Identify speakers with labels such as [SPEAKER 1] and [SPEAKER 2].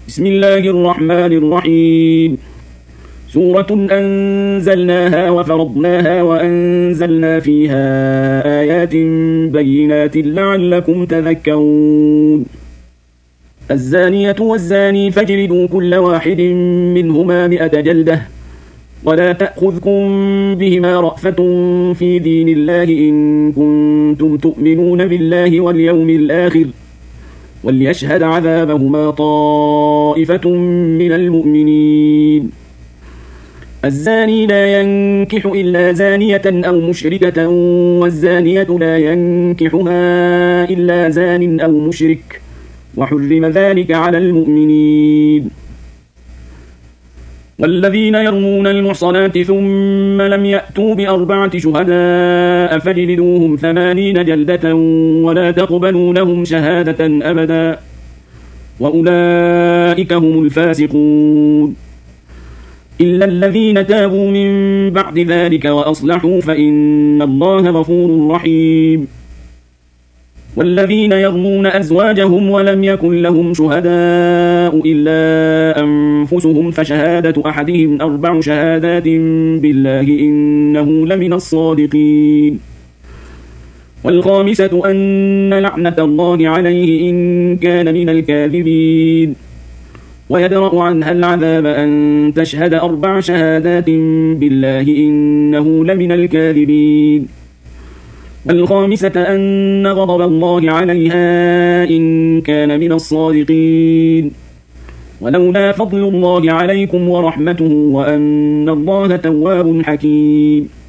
[SPEAKER 1] بسم الله الرحمن الرحيم. سورة أنزلناها وفرضناها وأنزلنا فيها آيات بينات لعلكم تذكرون. الزانية والزاني فاجلدوا كل واحد منهما 100 جلدة، ولا تأخذكم بهما رأفة في دين الله إن كنتم تؤمنون بالله واليوم الآخر، وليشهد عذابهما طائفة من المؤمنين. الزاني لا ينكح إلا زانية أو مشركة، والزانية لا ينكحها إلا زان أو مشرك، وحرم ذلك على المؤمنين. والذين يرمون المحصنات ثم لم يأتوا ب4 شهداء فاجلدوهم 80 جلدة ولا تقبلوا لهم شهادة أبدا، وأولئك هم الفاسقون. إلا الذين تابوا من بعد ذلك وأصلحوا فإن الله غفور رحيم. والذين يرمون أزواجهم ولم يكن لهم شهداء إلا أنفسهم فشهادة أحدهم 4 شهادات بالله إنه لمن الصادقين. والخامسة أن لعنة الله عليه إن كان من الكاذبين. ويدرأ عنها العذاب أن تشهد 4 شهادات بالله إنه لمن الكاذبين. والخامسة أن غضب الله عليها إن كان من الصادقين. ولولا فضل الله عليكم ورحمته وأن الله تواب حكيم.